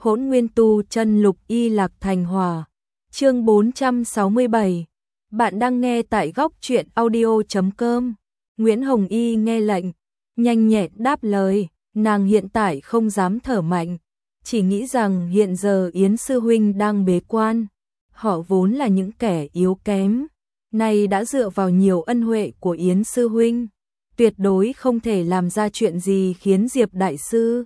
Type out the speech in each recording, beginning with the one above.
Hỗn Nguyên Tu Chân Lục Y Lạc Thành Hỏa. Chương 467. Bạn đang nghe tại góc truyện audio.com. Nguyễn Hồng Y nghe lệnh, nhanh nhẹn đáp lời, nàng hiện tại không dám thở mạnh, chỉ nghĩ rằng hiện giờ Yến sư huynh đang bế quan, họ vốn là những kẻ yếu kém, nay đã dựa vào nhiều ân huệ của Yến sư huynh, tuyệt đối không thể làm ra chuyện gì khiến Diệp đại sư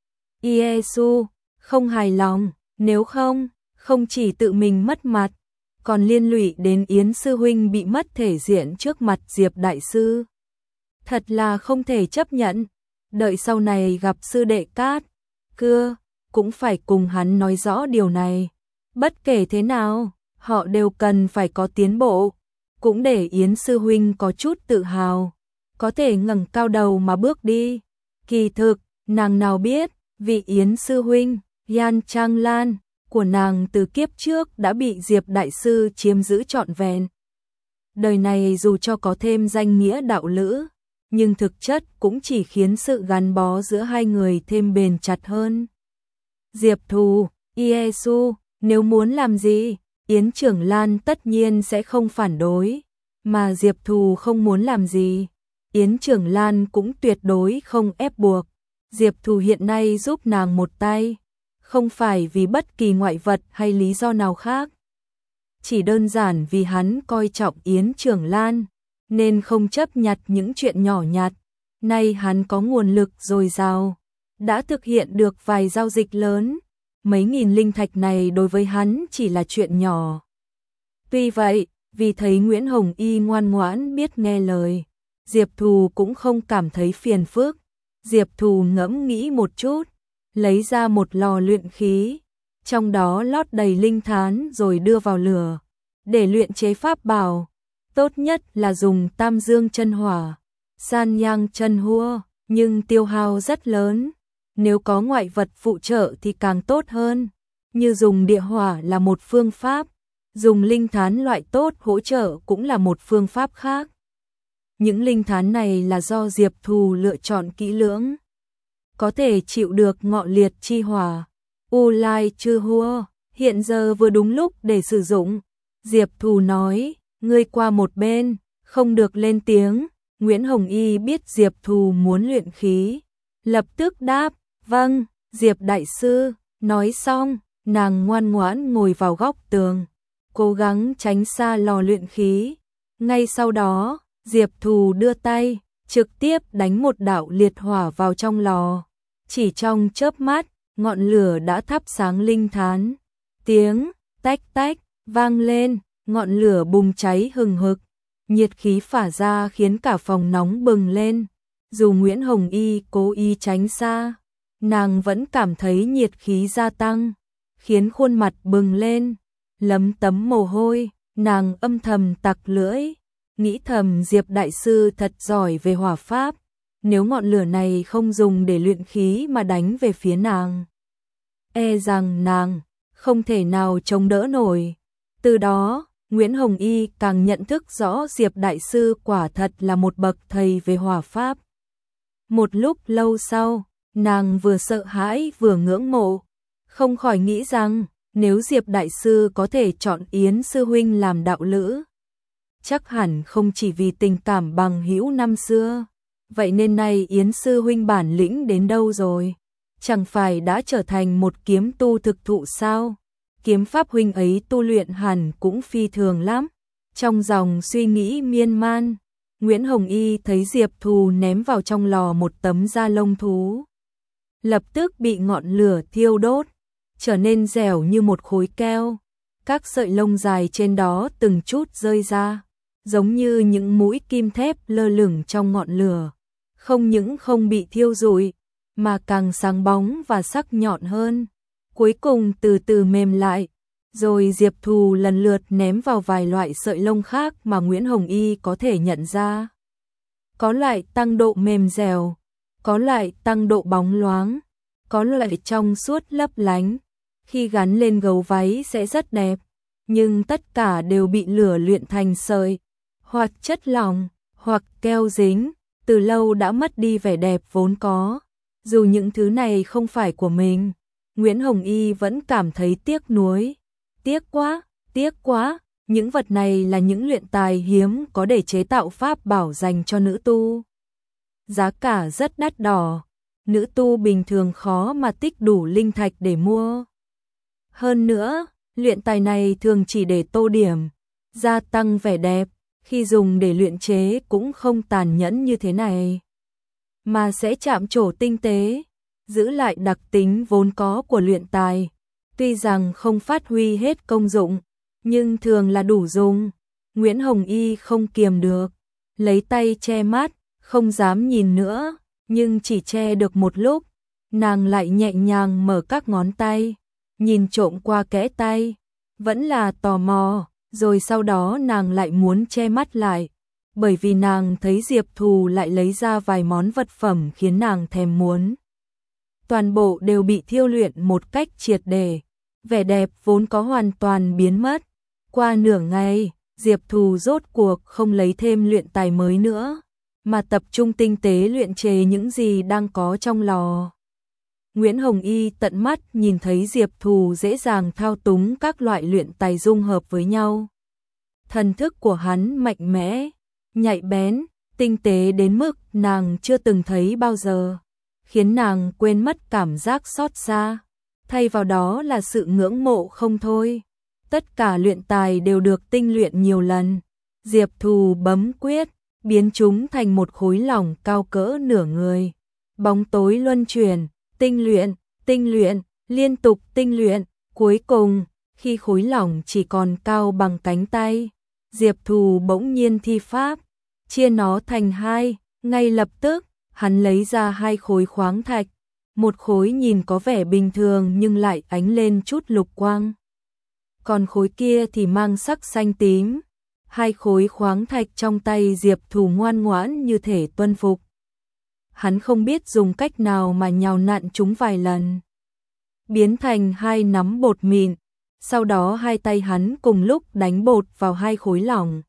Iesu không hài lòng, nếu không chỉ tự mình mất mặt, còn liên lụy đến Yến sư huynh bị mất thể diện trước mặt Diệp đại sư. Thật là không thể chấp nhận, đợi sau này gặp sư đệ Cát Cưa, cũng phải cùng hắn nói rõ điều này. Bất kể thế nào, họ đều cần phải có tiến bộ, cũng để Yến sư huynh có chút tự hào, có thể ngẩng cao đầu mà bước đi. Kỳ thực, nàng nào biết, vị Yến sư huynh, Yan Trang Lan, của nàng từ kiếp trước đã bị Diệp đại sư chiếm giữ trọn vẹn. Đời này dù cho có thêm danh nghĩa đạo lữ, nhưng thực chất cũng chỉ khiến sự gắn bó giữa hai người thêm bền chặt hơn. Diệp Thù, Iesu, nếu muốn làm gì, Yến Trưởng Lan tất nhiên sẽ không phản đối, mà Diệp Thù không muốn làm gì, Yến Trưởng Lan cũng tuyệt đối không ép buộc. Diệp Thù hiện nay giúp nàng một tay, không phải vì bất kỳ ngoại vật hay lý do nào khác. Chỉ đơn giản vì hắn coi trọng Yến Trưởng Lan, nên không chấp nhặt những chuyện nhỏ nhặt. Nay hắn có nguồn lực dồi dào, đã thực hiện được vài giao dịch lớn, mấy nghìn linh thạch này đối với hắn chỉ là chuyện nhỏ. Tuy vậy, vì thấy Nguyễn Hồng Y ngoan ngoãn biết nghe lời, Diệp Thù cũng không cảm thấy phiền phức. Diệp Thù ngẫm nghĩ một chút, lấy ra một lò luyện khí, trong đó lót đầy linh thán rồi đưa vào lửa, để luyện chế pháp bảo. Tốt nhất là dùng Tam Dương chân hỏa, San Nhang chân hua, nhưng tiêu hao rất lớn. Nếu có ngoại vật phụ trợ thì càng tốt hơn, như dùng địa hỏa là một phương pháp, dùng linh thán loại tốt hỗ trợ cũng là một phương pháp khác. Những linh thán này là do Diệp Thù lựa chọn kỹ lưỡng, có thể chịu được ngọn liệt chi hỏa. U Lai Chư Hua, hiện giờ vừa đúng lúc để sử dụng. Diệp Thù nói, ngươi qua một bên, không được lên tiếng. Nguyễn Hồng Y biết Diệp Thù muốn luyện khí, lập tức đáp, vâng, Diệp đại sư. Nói xong, nàng ngoan ngoãn ngồi vào góc tường, cố gắng tránh xa lò luyện khí. Ngay sau đó, Diệp Thù đưa tay, trực tiếp đánh một đạo liệt hỏa vào trong lò. Chỉ trong chớp mắt, ngọn lửa đã thắp sáng linh thán. Tiếng tách tách vang lên, ngọn lửa bùng cháy hừng hực. Nhiệt khí phả ra khiến cả phòng nóng bừng lên. Dù Nguyễn Hồng Y cố ý tránh xa, nàng vẫn cảm thấy nhiệt khí gia tăng, khiến khuôn mặt bừng lên, lấm tấm mồ hôi. Nàng âm thầm tặc lưỡi, nghĩ thầm Diệp đại sư thật giỏi về hỏa pháp. Nếu ngọn lửa này không dùng để luyện khí mà đánh về phía nàng, e rằng nàng không thể nào chống đỡ nổi. Từ đó, Nguyễn Hồng Y càng nhận thức rõ Diệp đại sư quả thật là một bậc thầy về hỏa pháp. Một lúc lâu sau, nàng vừa sợ hãi vừa ngưỡng mộ, không khỏi nghĩ rằng nếu Diệp đại sư có thể chọn Yến sư huynh làm đạo lữ, chắc hẳn không chỉ vì tình cảm bằng hữu năm xưa. Vậy nên nay Yến sư huynh bản lĩnh đến đâu rồi? Chẳng phải đã trở thành một kiếm tu thực thụ sao? Kiếm pháp huynh ấy tu luyện hẳn cũng phi thường lắm. Trong dòng suy nghĩ miên man, Nguyễn Hồng Y thấy Diệp Thù ném vào trong lò một tấm da lông thú, lập tức bị ngọn lửa thiêu đốt, trở nên dẻo như một khối keo. Các sợi lông dài trên đó từng chút rơi ra, giống như những mũi kim thép lơ lửng trong ngọn lửa. Không những không bị thiêu rụi, mà càng sáng bóng và sắc nhọn hơn. Cuối cùng từ từ mềm lại, rồi Diệp Thù lần lượt ném vào vài loại sợi lông khác mà Nguyễn Hồng Y có thể nhận ra. Có loại tăng độ mềm dẻo, có loại tăng độ bóng loáng, có loại trong suốt lấp lánh. Khi gắn lên gấu váy sẽ rất đẹp, nhưng tất cả đều bị lửa luyện thành sợi, hoặc chất lỏng, hoặc keo dính, từ lâu đã mất đi vẻ đẹp vốn có. Dù những thứ này không phải của mình, Nguyễn Hồng Y vẫn cảm thấy tiếc nuối. Tiếc quá, những vật này là những luyện tài hiếm có để chế tạo pháp bảo dành cho nữ tu. Giá cả rất đắt đỏ, nữ tu bình thường khó mà tích đủ linh thạch để mua. Hơn nữa, luyện tài này thường chỉ để tô điểm, gia tăng vẻ đẹp, khi dùng để luyện chế cũng không tàn nhẫn như thế này, mà sẽ chạm trổ tinh tế, giữ lại đặc tính vốn có của luyện tài. Tuy rằng không phát huy hết công dụng, nhưng thường là đủ dùng. Nguyễn Hồng Y không kiềm được, lấy tay che mắt, không dám nhìn nữa, nhưng chỉ che được một lúc, nàng lại nhẹ nhàng mở các ngón tay, nhìn trộm qua kẽ tay, vẫn là tò mò, rồi sau đó nàng lại muốn che mắt lại, bởi vì nàng thấy Diệp Thù lại lấy ra vài món vật phẩm khiến nàng thèm muốn. Toàn bộ đều bị thiêu luyện một cách triệt để, vẻ đẹp vốn có hoàn toàn biến mất. Qua nửa ngày, Diệp Thù rốt cuộc không lấy thêm luyện tài mới nữa, mà tập trung tinh tế luyện chế những gì đang có trong lò. Nguyễn Hồng Y tận mắt nhìn thấy Diệp Thù dễ dàng thao túng các loại luyện tài dung hợp với nhau. Thần thức của hắn mạnh mẽ, nhạy bén, tinh tế đến mức nàng chưa từng thấy bao giờ, khiến nàng quên mất cảm giác xót xa, thay vào đó là sự ngưỡng mộ không thôi. Tất cả luyện tài đều được tinh luyện nhiều lần. Diệp Thù bấm quyết, biến chúng thành một khối lỏng cao cỡ nửa người. Bóng tối luân chuyển, tinh luyện, liên tục tinh luyện. Cuối cùng, khi khối lỏng chỉ còn cao bằng cánh tay, Diệp Thù bỗng nhiên thi pháp, chia nó thành hai. Ngay lập tức, hắn lấy ra hai khối khoáng thạch. Một khối nhìn có vẻ bình thường nhưng lại ánh lên chút lục quang, còn khối kia thì mang sắc xanh tím. Hai khối khoáng thạch trong tay Diệp Thù ngoan ngoãn như thể tuân phục. Hắn không biết dùng cách nào mà nhào nặn chúng vài lần, biến thành hai nắm bột mịn. Sau đó hai tay hắn cùng lúc đánh bột vào hai khối lỏng.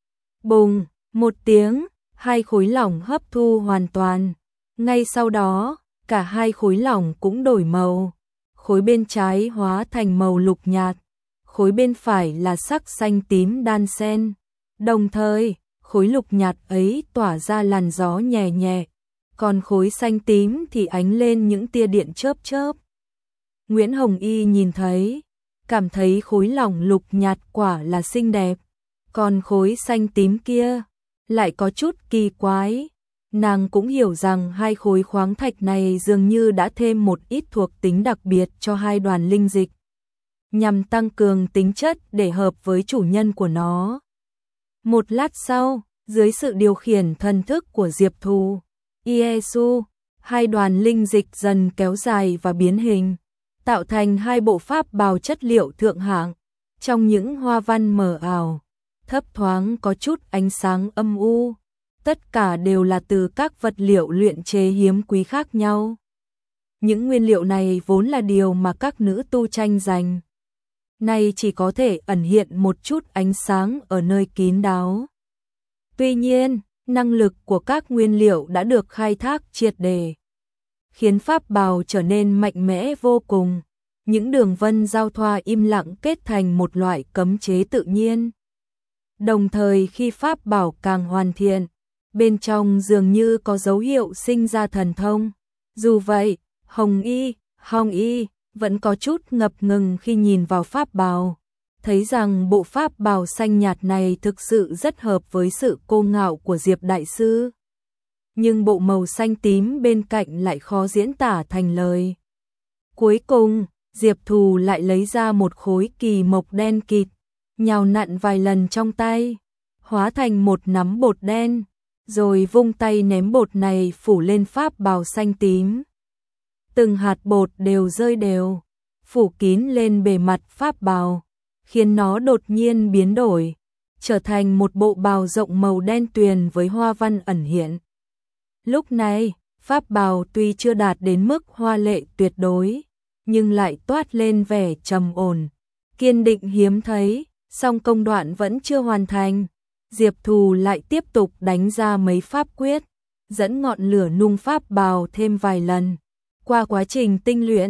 Bùng, một tiếng, hai khối lỏng hấp thu hoàn toàn. Ngay sau đó, cả hai khối lỏng cũng đổi màu. Khối bên trái hóa thành màu lục nhạt, khối bên phải là sắc xanh tím đan xen. Đồng thời, khối lục nhạt ấy tỏa ra làn gió nhẹ nhẹ, còn khối xanh tím thì ánh lên những tia điện chớp chớp. Nguyễn Hồng Y nhìn thấy, cảm thấy khối lỏng lục nhạt quả là xinh đẹp, còn khối xanh tím kia lại có chút kỳ quái. Nàng cũng hiểu rằng hai khối khoáng thạch này dường như đã thêm một ít thuộc tính đặc biệt cho hai đoàn linh dịch, nhằm tăng cường tính chất để hợp với chủ nhân của nó. Một lát sau, dưới sự điều khiển thần thức của Diệp Thù, Iesu, hai đoàn linh dịch dần kéo dài và biến hình, tạo thành hai bộ pháp bào chất liệu thượng hạng. Trong những hoa văn mờ ảo, thấp thoáng có chút ánh sáng âm u, tất cả đều là từ các vật liệu luyện chế hiếm quý khác nhau. Những nguyên liệu này vốn là điều mà các nữ tu tranh giành, nay chỉ có thể ẩn hiện một chút ánh sáng ở nơi kín đáo. Tuy nhiên, năng lực của các nguyên liệu đã được khai thác triệt để, khiến pháp bào trở nên mạnh mẽ vô cùng. Những đường vân giao thoa im lặng kết thành một loại cấm chế tự nhiên. Đồng thời khi pháp bảo càng hoàn thiện, bên trong dường như có dấu hiệu sinh ra thần thông. Dù vậy, Hồng Y vẫn có chút ngập ngừng khi nhìn vào pháp bào, thấy rằng bộ pháp bào xanh nhạt này thực sự rất hợp với sự cô ngạo của Diệp Đại Sư. Nhưng bộ màu xanh tím bên cạnh lại khó diễn tả thành lời. Cuối cùng, Diệp Thù lại lấy ra một khối kỳ mộc đen kịt, nhào nặn vài lần trong tay, hóa thành một nắm bột đen, rồi vung tay ném bột này phủ lên pháp bào xanh tím. Từng hạt bột đều rơi đều, phủ kín lên bề mặt pháp bào, khiến nó đột nhiên biến đổi, trở thành một bộ bào rộng màu đen tuyền với hoa văn ẩn hiện. Lúc này, pháp bào tuy chưa đạt đến mức hoa lệ tuyệt đối, nhưng lại toát lên vẻ trầm ổn, kiên định hiếm thấy. Song công đoạn vẫn chưa hoàn thành, Diệp Thù lại tiếp tục đánh ra mấy pháp quyết, dẫn ngọn lửa nung pháp bào thêm vài lần. Qua quá trình tinh luyện,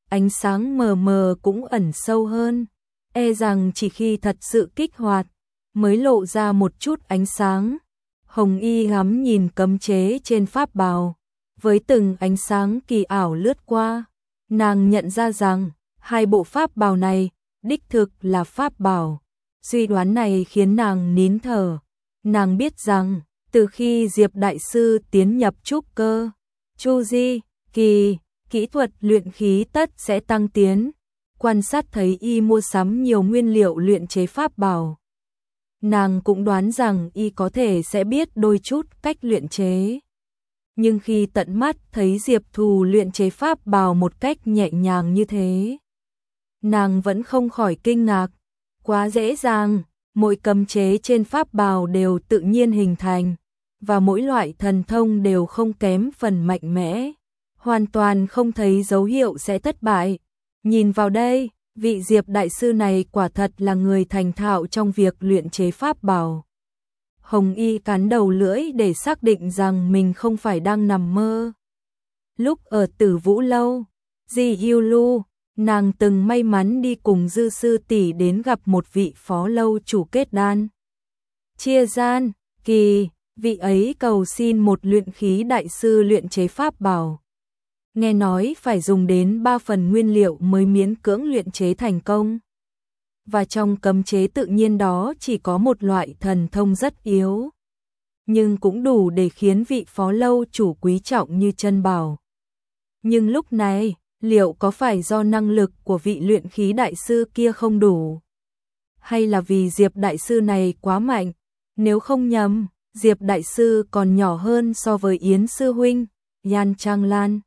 ánh sáng mờ mờ cũng ẩn sâu hơn, e rằng chỉ khi thật sự kích hoạt mới lộ ra một chút ánh sáng. Hồng Y ngắm nhìn cấm chế trên pháp bào, với từng ánh sáng kỳ ảo lướt qua, nàng nhận ra rằng hai bộ pháp bào này đích thực là pháp bào. Suy đoán này khiến nàng nín thở. Nàng biết rằng từ khi Diệp đại sư tiến nhập trúc cơ Chu Di kỳ, kỹ thuật luyện khí tất sẽ tăng tiến. Quan sát thấy y mua sắm nhiều nguyên liệu luyện chế pháp bào, nàng cũng đoán rằng y có thể sẽ biết đôi chút cách luyện chế. Nhưng khi tận mắt thấy Diệp Thù luyện chế pháp bào một cách nhẹ nhàng như thế, nàng vẫn không khỏi kinh ngạc. Quá dễ dàng, mỗi cấm chế trên pháp bào đều tự nhiên hình thành, và mỗi loại thần thông đều không kém phần mạnh mẽ, hoàn toàn không thấy dấu hiệu sẽ thất bại. Nhìn vào đây, vị Diệp đại sư này quả thật là người thành thạo trong việc luyện chế pháp bào. Hồng Y cắn đầu lưỡi để xác định rằng mình không phải đang nằm mơ. Lúc ở Tử Vũ Lâu, Di Yêu Lu, nàng từng may mắn đi cùng Dư sư tỷ đến gặp một vị phó lâu chủ kết đan. Chia gian, kỳ, vị ấy cầu xin một luyện khí đại sư luyện chế pháp bào. Nghe nói phải dùng đến 3 phần nguyên liệu mới miễn cưỡng luyện chế thành công. Và trong cấm chế tự nhiên đó chỉ có một loại thần thông rất yếu, nhưng cũng đủ để khiến vị phó lâu chủ quý trọng như chân bảo. Nhưng lúc này, liệu có phải do năng lực của vị luyện khí đại sư kia không đủ? Hay là vì Diệp đại sư này quá mạnh? Nếu không nhầm, Diệp đại sư còn nhỏ hơn so với Yến sư huynh, Yan Trang Lan.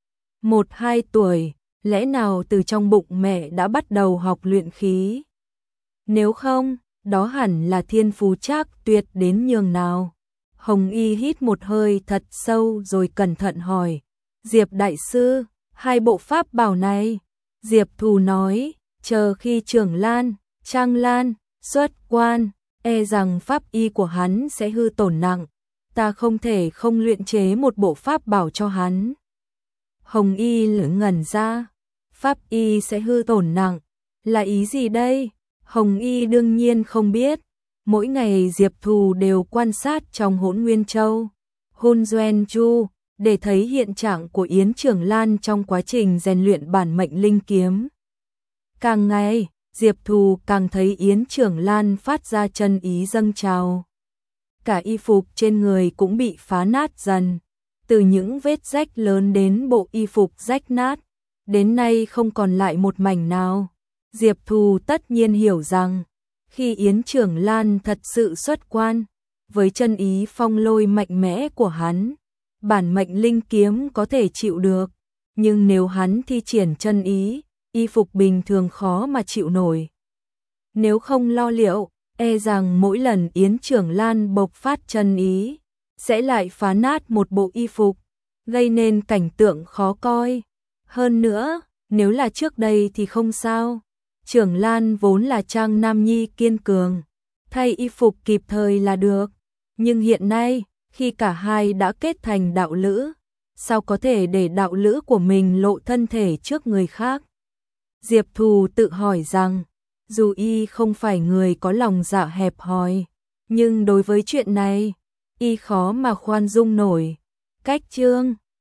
1-2 tuổi, lẽ nào từ trong bụng mẹ đã bắt đầu học luyện khí? Nếu không, đó hẳn là thiên phú trác tuyệt đến nhường nào. Hồng Y hít một hơi thật sâu rồi cẩn thận hỏi, Diệp đại sư, hai bộ pháp bảo này? Diệp Thù nói, chờ khi Trưởng Lan, Trang Lan xuất quan, e rằng pháp y của hắn sẽ hư tổn nặng, ta không thể không luyện chế một bộ pháp bảo cho hắn. Hồng Y ngẩn ra, pháp y sẽ hư tổn nặng, là ý gì đây? Hồng Y đương nhiên không biết. Mỗi ngày Diệp Thù đều quan sát trong Hỗn Nguyên Châu, Hun Duen Chu, để thấy hiện trạng của Yến Trưởng Lan trong quá trình rèn luyện bản mệnh linh kiếm. Càng ngày, Diệp Thù càng thấy Yến Trưởng Lan phát ra chân ý dâng trào. Cả y phục trên người cũng bị phá nát dần, từ những vết rách lớn đến bộ y phục rách nát, đến nay không còn lại một mảnh nào. Diệp Thù tất nhiên hiểu rằng, khi Yến Trưởng Lan thật sự xuất quan, với chân ý phong lôi mạnh mẽ của hắn, bản mệnh linh kiếm có thể chịu được, nhưng nếu hắn thi triển chân ý, y phục bình thường khó mà chịu nổi. Nếu không lo liệu, e rằng mỗi lần Yến Trưởng Lan bộc phát chân ý, sẽ lại phá nát một bộ y phục, gây nên cảnh tượng khó coi. Hơn nữa, nếu là trước đây thì không sao. Trưởng Lan vốn là trang nam nhi kiên cường, thay y phục kịp thời là được. Nhưng hiện nay, khi cả hai đã kết thành đạo lữ, sao có thể để đạo lữ của mình lộ thân thể trước người khác? Diệp Thù tự hỏi rằng, dù y không phải người có lòng dạ hẹp hòi, nhưng đối với chuyện này, y khó mà khoan dung nổi. Cách chương